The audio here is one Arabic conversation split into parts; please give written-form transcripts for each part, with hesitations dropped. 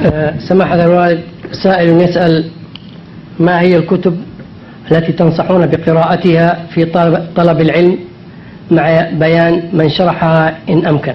سماحة الوالد، سائل يسأل: ما هي الكتب التي تنصحون بقراءتها في طلب العلم مع بيان من شرحها إن أمكن؟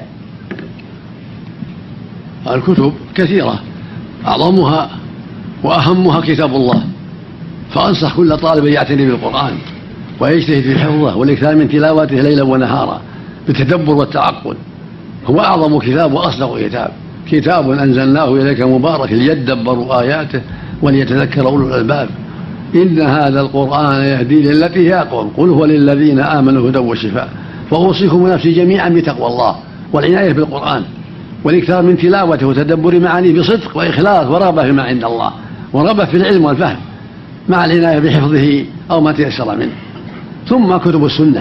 الكتب كثيرة، أعظمها وأهمها كتاب الله، فأنصح كل طالب يعتني بالقرآن ويجتهد في حفظه والإكثار من تلاوته ليلا ونهارا بالتدبر والتعقل. هو أعظم كتاب وأصدق كتاب، كتاب أنزلناه إليك مبارك ليدبروا آياته وليتذكر أولو الألباب. إن هذا القرآن يهدي للتي هي أقوم، قل هو للذين آمنوا هدى وشفاء. فأوصيكم ونفسي جميعا بتقوى الله والعناية بالقرآن والإكثار من تلاوته وتدبر معانيه بصدق وإخلاص ورغبة فيما عند الله ورغبة في العلم والفهم مع العناية بحفظه أو ما تيسر منه. ثم كتب السنة،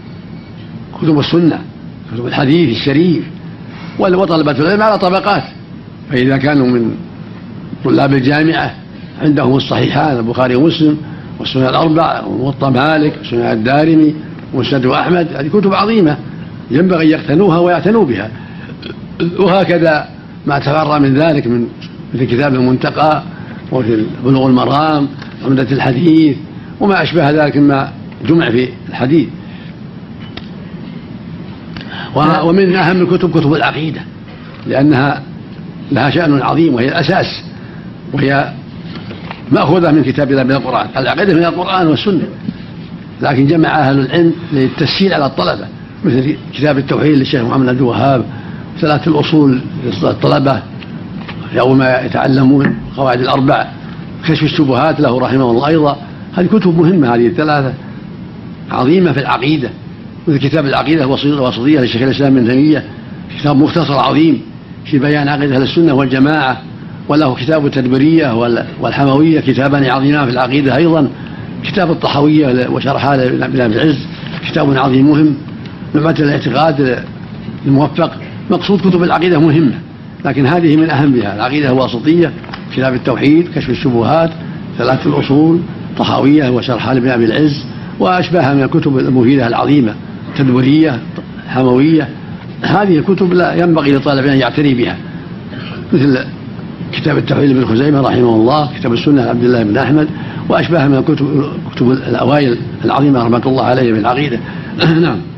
كتب الحديث الشريف، وطلبة العلم على طبقات. فإذا كانوا من طلاب الجامعة عندهم الصحيحان البخاري ومسلم والسنن الأربع وموطأ مالك وسنن الدارمي ومسند أحمد، هذه كتب عظيمة ينبغي أن يقتنوها ويعتنوا بها. وهكذا ما تفرع من ذلك من مثل كتاب المنتقى وفي بلوغ المرام عمدة الحديث وما أشبه ذلك مما جمع في الحديث. ومن أهم الكتب كتب العقيدة، لأنها لها شأن عظيم وهي الأساس، وهي مأخوذة من كتاب الله من القرآن. العقيدة من القرآن والسنة، لكن جمع أهل العلم للتسهيل على الطلبة، مثل كتاب التوحيد للشيخ محمد عبد الوهاب، ثلاث الأصول للطلبة أول ما يتعلمون، قواعد الأربع، كشف الشبهات له رحمه الله أيضا. هذه كتب مهمة، هذه الثلاثة عظيمة في العقيدة. مثل كتاب العقيدة الوسطية للشيخ الإسلام ابن تيمية، كتاب مختصر عظيم في بيان عقيدة أهل السنة والجماعة. وله كتاب التدبرية والحموية، كتابان عظيمان في العقيدة أيضا. كتاب الطحاوية وشرحها لابن أبي العز، كتاب عظيم مهم. نعمة الاعتقاد الموفق. مقصود كتب العقيدة مهمة، لكن هذه من أهمها العقيدة الوسطية، كتاب التوحيد، كشف الشبهات، ثلاث الأصول، طحاوية وشرحها لابن أبي العز، وأشبهها من الكتب المفيدة العظيمة، تدبرية، حموية. هذه الكتب لا ينبغي للطالب أن يعتني بها، مثل كتاب التوحيد لابن خزيمة رحمه الله، كتاب السنة لعبد الله بن أحمد، وأشبهها من كتب الأوائل العظيمة رحمة الله عليه بالعقيدة. نعم.